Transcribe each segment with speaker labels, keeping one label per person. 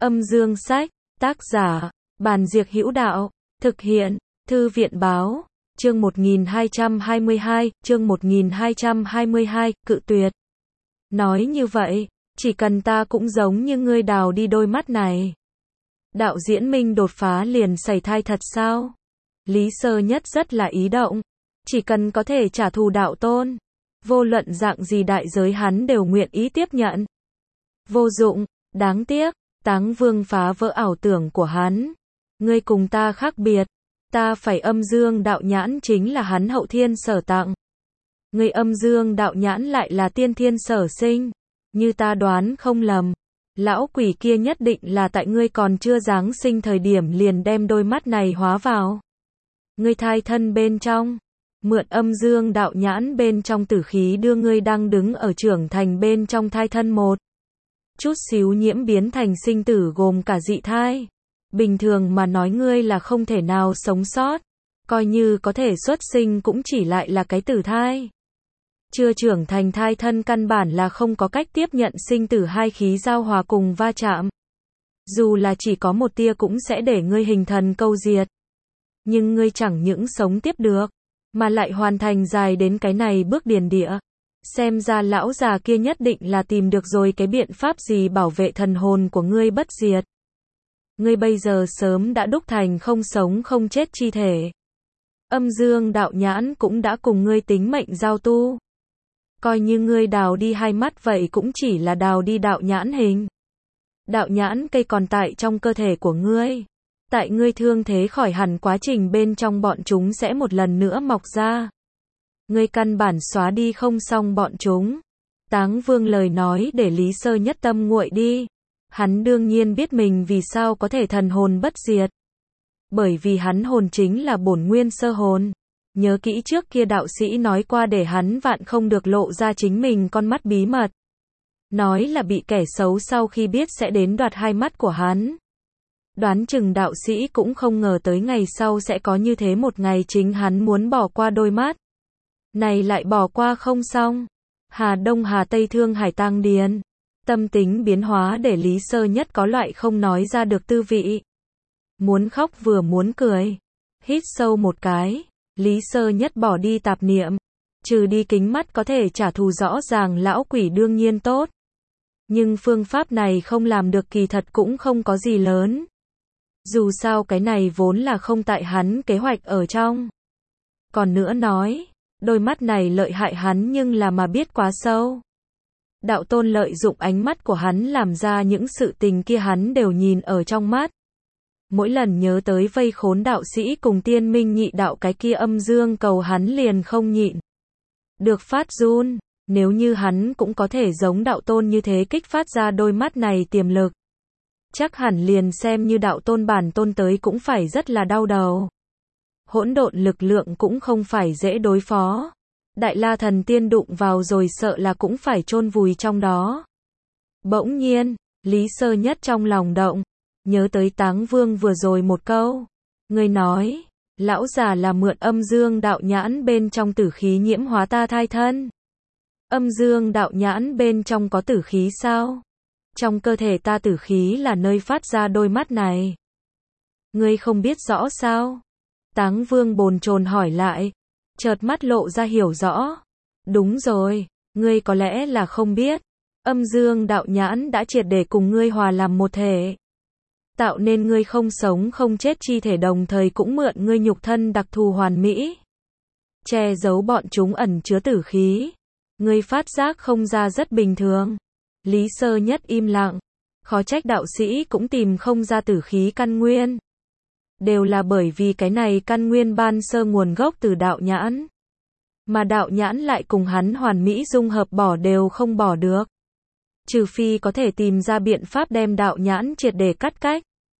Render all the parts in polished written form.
Speaker 1: Âm dương sách, tác giả, Bàn Diệc Hữu Đạo, thực hiện, Thư viện Báo, chương 1222, cự tuyệt. Nói như vậy, chỉ cần ta cũng giống như ngươi đào đi đôi mắt này. Đạo Diễn Minh đột phá liền sảy thai thật sao? Lý Sơ Nhất rất là ý động, chỉ cần có thể trả thù đạo tôn, vô luận dạng gì đại giới hắn đều nguyện ý tiếp nhận. Vô dụng, đáng tiếc, Táng Vương phá vỡ ảo tưởng của hắn. Ngươi cùng ta khác biệt, ta phải âm dương đạo nhãn chính là hắn hậu thiên sở tặng. Ngươi âm dương đạo nhãn lại là tiên thiên sở sinh, như ta đoán không lầm. Lão quỷ kia nhất định là tại ngươi còn chưa giáng sinh thời điểm liền đem đôi mắt này hóa vào ngươi thai thân bên trong, mượn âm dương đạo nhãn bên trong tử khí đưa ngươi đang đứng ở trưởng thành bên trong thai thân một chút xíu nhiễm biến thành sinh tử gồm cả dị thai. Bình thường mà nói ngươi là không thể nào sống sót, coi như có thể xuất sinh cũng chỉ lại là cái tử thai. Chưa trưởng thành thai thân căn bản là không có cách tiếp nhận sinh tử hai khí giao hòa cùng va chạm. Dù là chỉ có một tia cũng sẽ để ngươi hình thần câu diệt. Nhưng ngươi chẳng những sống tiếp được, mà lại hoàn thành dài đến cái này bước điền địa. Xem ra lão già kia nhất định là tìm được rồi cái biện pháp gì bảo vệ thần hồn của ngươi bất diệt. Ngươi bây giờ sớm đã đúc thành không sống không chết chi thể. Âm dương đạo nhãn cũng đã cùng ngươi tính mệnh giao tu. Coi như ngươi đào đi hai mắt vậy cũng chỉ là đào đi đạo nhãn hình. Đạo nhãn cây còn tại trong cơ thể của ngươi. Tại ngươi thương thế khỏi hẳn quá trình bên trong bọn chúng sẽ một lần nữa mọc ra. Ngươi căn bản xóa đi không xong bọn chúng. Táng Vương lời nói để Lý Sơ Nhất tâm nguội đi. Hắn đương nhiên biết mình vì sao có thể thần hồn bất diệt. Bởi vì hắn hồn chính là bổn nguyên sơ hồn. Nhớ kỹ trước kia đạo sĩ nói qua để hắn vạn không được lộ ra chính mình con mắt bí mật. Nói là bị kẻ xấu sau khi biết sẽ đến đoạt hai mắt của hắn. Đoán chừng đạo sĩ cũng không ngờ tới ngày sau sẽ có như thế một ngày chính hắn muốn bỏ qua đôi mắt. Này lại bỏ qua không xong. Hà Đông Hà Tây Thương Hải Tăng Điền. Tâm tính biến hóa để Lý Sơ Nhất có loại không nói ra được tư vị. Muốn khóc vừa muốn cười. Hít sâu một cái. Lý Sơ Nhất bỏ đi tạp niệm. Trừ đi kính mắt có thể trả thù rõ ràng lão quỷ đương nhiên tốt. Nhưng phương pháp này không làm được kỳ thật cũng không có gì lớn. Dù sao cái này vốn là không tại hắn kế hoạch ở trong. Còn nữa nói, đôi mắt này lợi hại hắn nhưng là mà biết quá sâu. Đạo tôn lợi dụng ánh mắt của hắn làm ra những sự tình kia hắn đều nhìn ở trong mắt. Mỗi lần nhớ tới vây khốn đạo sĩ cùng tiên minh nhị đạo cái kia âm dương cầu hắn liền không nhịn được phát run. Nếu như hắn cũng có thể giống đạo tôn như thế kích phát ra đôi mắt này tiềm lực, chắc hẳn liền xem như đạo tôn bản tôn tới cũng phải rất là đau đầu. Hỗn độn lực lượng cũng không phải dễ đối phó. Đại La Thần Tiên đụng vào rồi sợ là cũng phải chôn vùi trong đó. Bỗng nhiên, Lý Sơ Nhất trong lòng động, nhớ tới Táng Vương vừa rồi một câu. Người nói, lão già là mượn âm dương đạo nhãn bên trong tử khí nhiễm hóa ta thai thân. Âm dương đạo nhãn bên trong có tử khí sao? Trong cơ thể ta tử khí là nơi phát ra đôi mắt này. Ngươi không biết rõ sao? Táng Vương bồn chồn hỏi lại. Chợt mắt lộ ra hiểu rõ. Đúng rồi, ngươi có lẽ là không biết. Âm dương đạo nhãn đã triệt để cùng ngươi hòa làm một thể. Tạo nên ngươi không sống không chết chi thể đồng thời cũng mượn ngươi nhục thân đặc thù hoàn mỹ. Che giấu bọn chúng ẩn chứa tử khí. Ngươi phát giác không ra rất bình thường. Lý Sơ Nhất im lặng. Khó trách đạo sĩ cũng tìm không ra tử khí căn nguyên. Đều là bởi vì cái này căn nguyên ban sơ nguồn gốc từ đạo nhãn. Mà đạo nhãn lại cùng hắn hoàn mỹ dung hợp bỏ đều không bỏ được. Trừ phi có thể tìm ra biện pháp đem đạo nhãn triệt để cắt cách.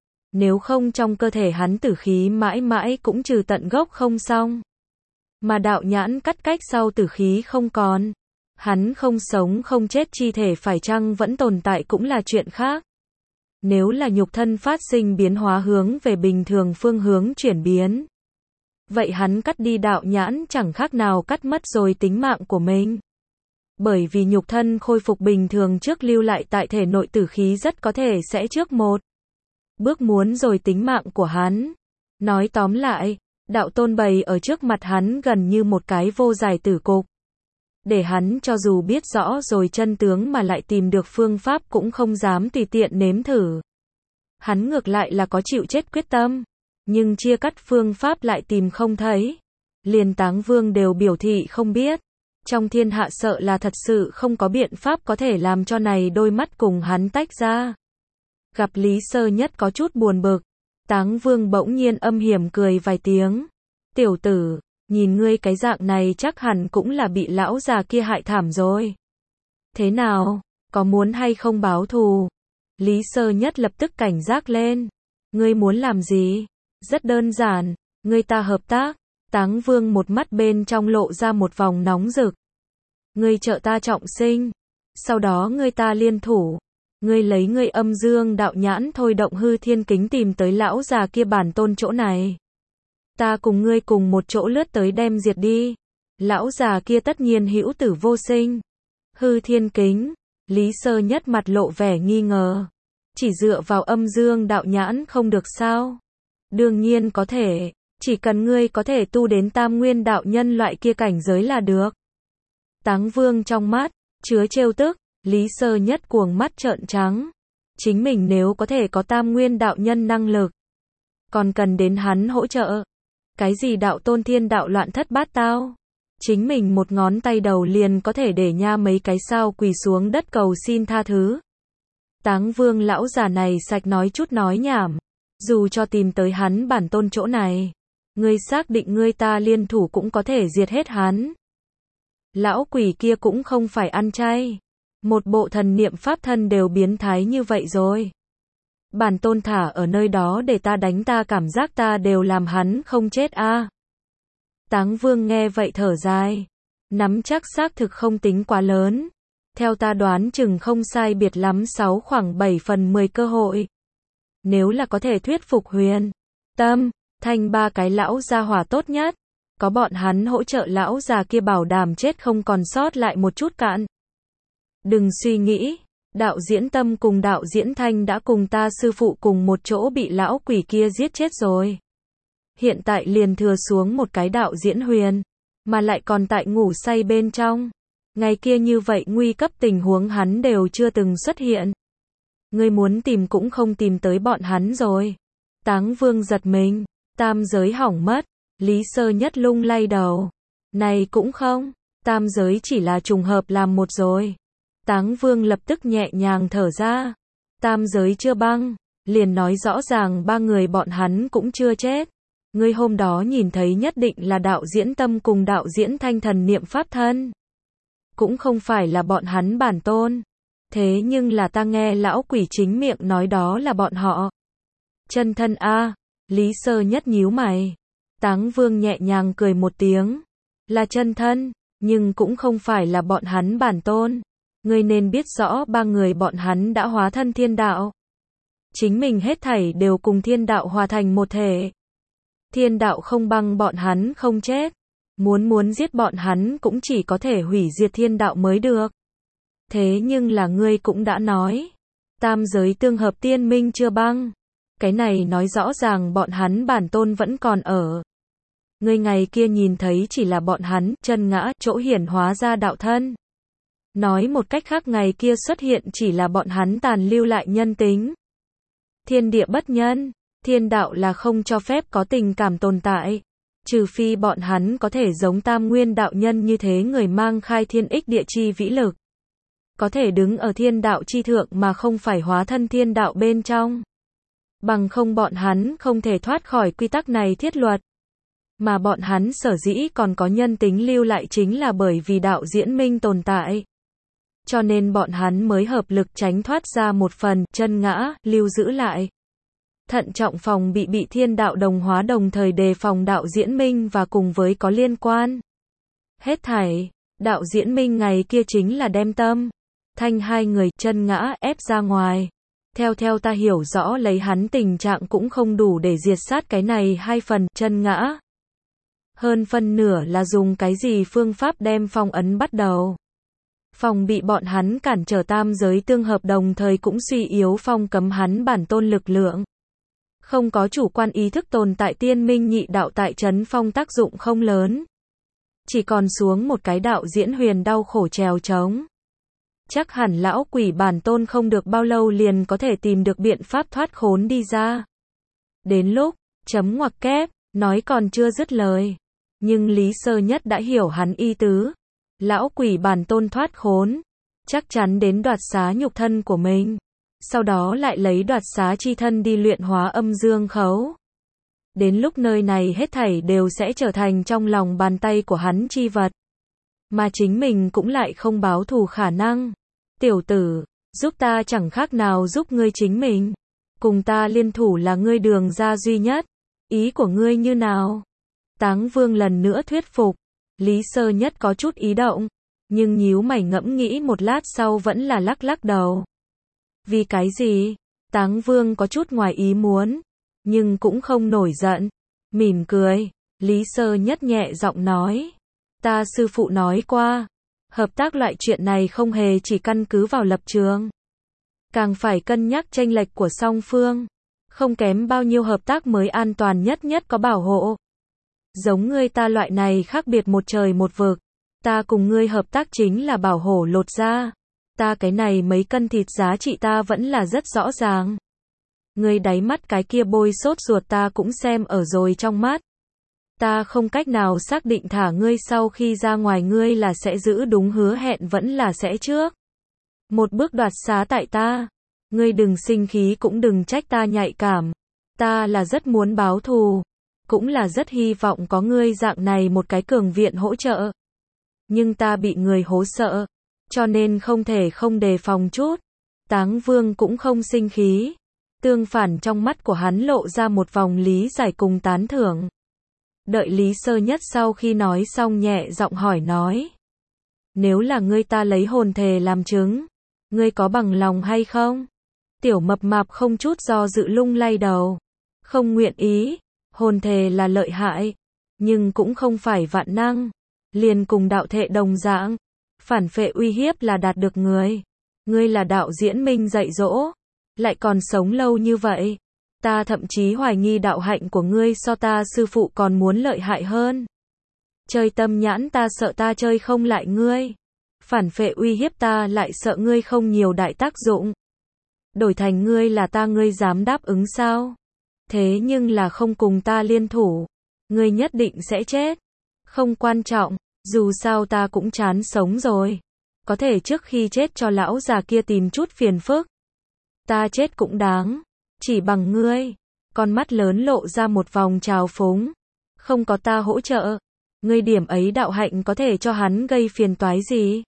Speaker 1: Nếu không trong cơ thể hắn tử khí mãi mãi cũng trừ tận gốc không xong. Mà đạo nhãn cắt cách sau tử khí không còn. Hắn không sống không chết chi thể phải chăng vẫn tồn tại cũng là chuyện khác. Nếu là nhục thân phát sinh biến hóa hướng về bình thường phương hướng chuyển biến. Vậy hắn cắt đi đạo nhãn chẳng khác nào cắt mất rồi tính mạng của mình. bởi vì nhục thân khôi phục bình thường trước lưu lại tại thể nội tử khí rất có thể sẽ trước một bước muốn rồi tính mạng của hắn. Nói tóm lại, đạo tôn bày ở trước mặt hắn gần như một cái vô giải tử cục. Để hắn cho dù biết rõ rồi chân tướng mà lại tìm được phương pháp cũng không dám tùy tiện nếm thử. Hắn ngược lại là có chịu chết quyết tâm, nhưng chia cắt phương pháp lại tìm không thấy. Liền Táng Vương đều biểu thị không biết. Trong thiên hạ sợ là thật sự không có biện pháp có thể làm cho này đôi mắt cùng hắn tách ra. Gặp Lý Sơ Nhất có chút buồn bực, Táng Vương bỗng nhiên âm hiểm cười vài tiếng. Tiểu tử, nhìn ngươi cái dạng này chắc hẳn cũng là bị lão già kia hại thảm rồi. Thế nào, có muốn hay không báo thù? Lý Sơ Nhất lập tức cảnh giác lên. Ngươi muốn làm gì? Rất đơn giản, ngươi ta hợp tác. Táng Vương một mắt bên trong lộ ra một vòng nóng rực. Ngươi trợ ta trọng sinh, sau đó ngươi ta liên thủ. Ngươi lấy ngươi âm dương đạo nhãn thôi động hư thiên kính tìm tới lão già kia bản tôn chỗ này. Ta cùng ngươi cùng một chỗ lướt tới đem diệt đi. Lão già kia tất nhiên hữu tử vô sinh. Hư thiên kính, Lý Sơ Nhất mặt lộ vẻ nghi ngờ. Chỉ dựa vào âm dương đạo nhãn không được sao? Đương nhiên có thể, chỉ cần ngươi có thể tu đến tam nguyên đạo nhân loại kia cảnh giới là được. Táng Vương trong mắt chứa trêu tức, Lý Sơ Nhất cuồng mắt trợn trắng. Chính mình nếu có thể có tam nguyên đạo nhân năng lực, còn cần đến hắn hỗ trợ. Cái gì đạo tôn thiên đạo loạn thất bát tao? Chính mình một ngón tay đầu liền có thể để nha mấy cái sao quỳ xuống đất cầu xin tha thứ. Táng Vương lão già này sạch nói chút nói nhảm. Dù cho tìm tới hắn bản tôn chỗ này, ngươi xác định ngươi ta liên thủ cũng có thể diệt hết hắn. Lão quỷ kia cũng không phải ăn chay. Một bộ thần niệm pháp thân đều biến thái như vậy rồi. Bản tôn thả ở nơi đó để ta đánh ta cảm giác ta đều làm hắn không chết a. Táng Vương nghe vậy thở dài. Nắm chắc xác thực không tính quá lớn. Theo ta đoán chừng không sai biệt lắm khoảng 7/10 cơ hội. Nếu là có thể thuyết phục Huyền Tâm, Thanh ba cái lão gia hỏa tốt nhất. Có bọn hắn hỗ trợ lão già kia bảo đảm chết không còn sót lại một chút cạn. Đừng suy nghĩ, đạo diễn Tâm cùng đạo diễn Thanh đã cùng ta sư phụ cùng một chỗ bị lão quỷ kia giết chết rồi. Hiện tại liền thừa xuống một cái đạo diễn Huyền, mà lại còn tại ngủ say bên trong. Ngày kia như vậy nguy cấp tình huống hắn đều chưa từng xuất hiện. Ngươi muốn tìm cũng không tìm tới bọn hắn rồi. Táng Vương giật mình, tam giới hỏng mất. Lý Sơ Nhất lung lay đầu. Này cũng không, tam giới chỉ là trùng hợp làm một rồi. Táng Vương lập tức nhẹ nhàng thở ra. Tam giới chưa băng, liền nói rõ ràng ba người bọn hắn cũng chưa chết. Ngươi hôm đó nhìn thấy nhất định là đạo diễn Tâm cùng đạo diễn Thanh thần niệm pháp thân. Cũng không phải là bọn hắn bản tôn. Thế nhưng là ta nghe lão quỷ chính miệng nói đó là bọn họ. Chân thân a. Lý Sơ Nhất nhíu mày. Táng Vương nhẹ nhàng cười một tiếng. Là chân thân, nhưng cũng không phải là bọn hắn bản tôn. Ngươi nên biết rõ ba người bọn hắn đã hóa thân thiên đạo. Chính mình hết thảy đều cùng thiên đạo hòa thành một thể. Thiên đạo không băng bọn hắn không chết. Muốn giết bọn hắn cũng chỉ có thể hủy diệt thiên đạo mới được. Thế nhưng là ngươi cũng đã nói. Tam giới tương hợp tiên minh chưa băng. Cái này nói rõ ràng bọn hắn bản tôn vẫn còn ở. Ngươi ngày kia nhìn thấy chỉ là bọn hắn chân ngã chỗ hiển hóa ra đạo thân. Nói một cách khác ngày kia xuất hiện chỉ là bọn hắn tàn lưu lại nhân tính. Thiên địa bất nhân, thiên đạo là không cho phép có tình cảm tồn tại. Trừ phi bọn hắn có thể giống tam nguyên đạo nhân như thế người mang khai thiên ích địa chi vĩ lực. Có thể đứng ở thiên đạo chi thượng mà không phải hóa thân thiên đạo bên trong. Bằng không bọn hắn không thể thoát khỏi quy tắc này thiết luật. Mà bọn hắn sở dĩ còn có nhân tính lưu lại chính là bởi vì đạo diễn minh tồn tại. Cho nên bọn hắn mới hợp lực tránh thoát ra một phần chân ngã, lưu giữ lại. Thận trọng phòng bị thiên đạo đồng hóa đồng thời đề phòng đạo diễn minh và cùng với có liên quan. Hết thảy, đạo diễn minh ngày kia chính là đem Tâm, Thanh hai người chân ngã ép ra ngoài. Theo ta hiểu rõ lấy hắn tình trạng cũng không đủ để diệt sát cái này hai phần chân ngã. Hơn phân nửa là dùng cái gì phương pháp đem phong ấn bắt đầu. Phòng bị bọn hắn cản trở tam giới tương hợp, đồng thời cũng suy yếu phong cấm hắn bản tôn lực lượng. Không có chủ quan ý thức tồn tại, tiên minh nhị đạo tại trấn phong tác dụng không lớn. Chỉ còn xuống một cái đạo diễn huyền đau khổ trèo trống. Chắc hẳn lão quỷ bản tôn không được bao lâu liền có thể tìm được biện pháp thoát khốn đi ra. Đến lúc, chấm ngoặc kép, nói còn chưa dứt lời. Nhưng Lý Sơ Nhất đã hiểu hắn ý tứ. Lão quỷ bản tôn thoát khốn, chắc chắn đến đoạt xá nhục thân của mình. Sau đó lại lấy đoạt xá chi thân đi luyện hóa âm dương khấu. Đến lúc nơi này hết thảy đều sẽ trở thành trong lòng bàn tay của hắn chi vật. Mà chính mình cũng lại không báo thù khả năng. Tiểu tử, giúp ta chẳng khác nào giúp ngươi chính mình. Cùng ta liên thủ là ngươi đường ra duy nhất. Ý của ngươi như nào? Táng Vương lần nữa thuyết phục. Lý Sơ Nhất có chút ý động. Nhưng nhíu mày ngẫm nghĩ một lát sau vẫn là lắc lắc đầu. Vì cái gì? Táng Vương có chút ngoài ý muốn. Nhưng cũng không nổi giận. Mỉm cười. Lý Sơ Nhất nhẹ giọng nói. Ta sư phụ nói qua. Hợp tác loại chuyện này không hề chỉ căn cứ vào lập trường. Càng phải cân nhắc chênh lệch của song phương. Không kém bao nhiêu hợp tác mới an toàn nhất có bảo hộ. Giống ngươi ta loại này khác biệt một trời một vực. Ta cùng ngươi hợp tác chính là bảo hộ lột da. Ta cái này mấy cân thịt giá trị ta vẫn là rất rõ ràng. Ngươi đáy mắt cái kia bôi sốt ruột ta cũng xem ở rồi trong mắt. Ta không cách nào xác định thả ngươi sau khi ra ngoài ngươi là sẽ giữ đúng hứa hẹn vẫn là sẽ trước một bước đoạt xá tại ta. Ngươi đừng sinh khí cũng đừng trách ta nhạy cảm. Ta là rất muốn báo thù. Cũng là rất hy vọng có ngươi dạng này một cái cường viện hỗ trợ. Nhưng ta bị người hố sợ. Cho nên không thể không đề phòng chút. Táng Vương cũng không sinh khí. Tương phản trong mắt của hắn lộ ra một vòng lý giải cùng tán thưởng. Đợi Lý Sơ Nhất sau khi nói xong nhẹ giọng hỏi nói. Nếu là ngươi ta lấy hồn thề làm chứng. Ngươi có bằng lòng hay không? Tiểu mập mạp không chút do dự lung lay đầu. Không nguyện ý. Hồn thề là lợi hại. Nhưng cũng không phải vạn năng. Liền cùng đạo thệ đồng dạng. Phản phệ uy hiếp là đạt được người. Ngươi là đạo diễn minh dạy dỗ. Lại còn sống lâu như vậy. Ta thậm chí hoài nghi đạo hạnh của ngươi so ta sư phụ còn muốn lợi hại hơn. Chơi tâm nhãn ta sợ ta chơi không lại ngươi. Phản phệ uy hiếp ta lại sợ ngươi không nhiều đại tác dụng. Đổi thành ngươi là ta ngươi dám đáp ứng sao? Thế nhưng là không cùng ta liên thủ. Ngươi nhất định sẽ chết. Không quan trọng, dù sao ta cũng chán sống rồi. Có thể trước khi chết cho lão già kia tìm chút phiền phức. Ta chết cũng đáng. Chỉ bằng ngươi. Con mắt lớn lộ ra một vòng trào phúng. Không có ta hỗ trợ. Ngươi điểm ấy đạo hạnh có thể cho hắn gây phiền toái gì?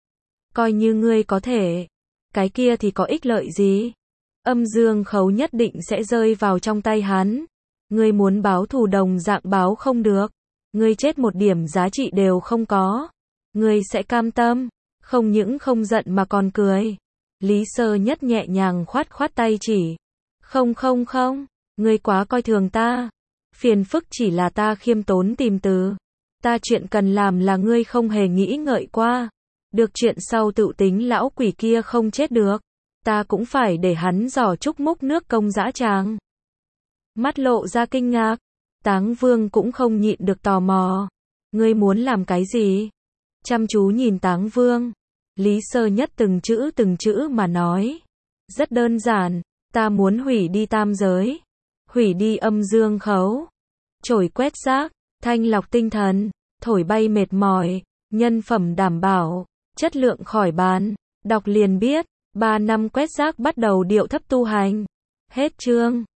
Speaker 1: Coi như ngươi có thể. Cái kia thì có ích lợi gì? Âm dương khấu nhất định sẽ rơi vào trong tay hắn. Ngươi muốn báo thù đồng dạng báo không được. Ngươi chết một điểm giá trị đều không có. Ngươi sẽ cam tâm. Không những không giận mà còn cười. Lý Sơ Nhất nhẹ nhàng khoát khoát tay chỉ. Không, ngươi quá coi thường ta. Phiền phức chỉ là ta khiêm tốn tìm từ. Ta chuyện cần làm là ngươi không hề nghĩ ngợi qua. Được chuyện sau tự tính lão quỷ kia không chết được. Ta cũng phải để hắn giỏ chúc múc nước công dã tràng. Mắt lộ ra kinh ngạc. Táng Vương cũng không nhịn được tò mò. Ngươi muốn làm cái gì? Chăm chú nhìn Táng Vương. Lý Sơ Nhất từng chữ mà nói. Rất đơn giản. Ta muốn hủy đi tam giới. Hủy đi âm dương khấu. Trổi quét rác. Thanh lọc tinh thần. Thổi bay mệt mỏi. Nhân phẩm đảm bảo. Chất lượng khỏi bàn. Đọc liền biết. 3 năm quét rác bắt đầu điệu thấp tu hành. Hết chương.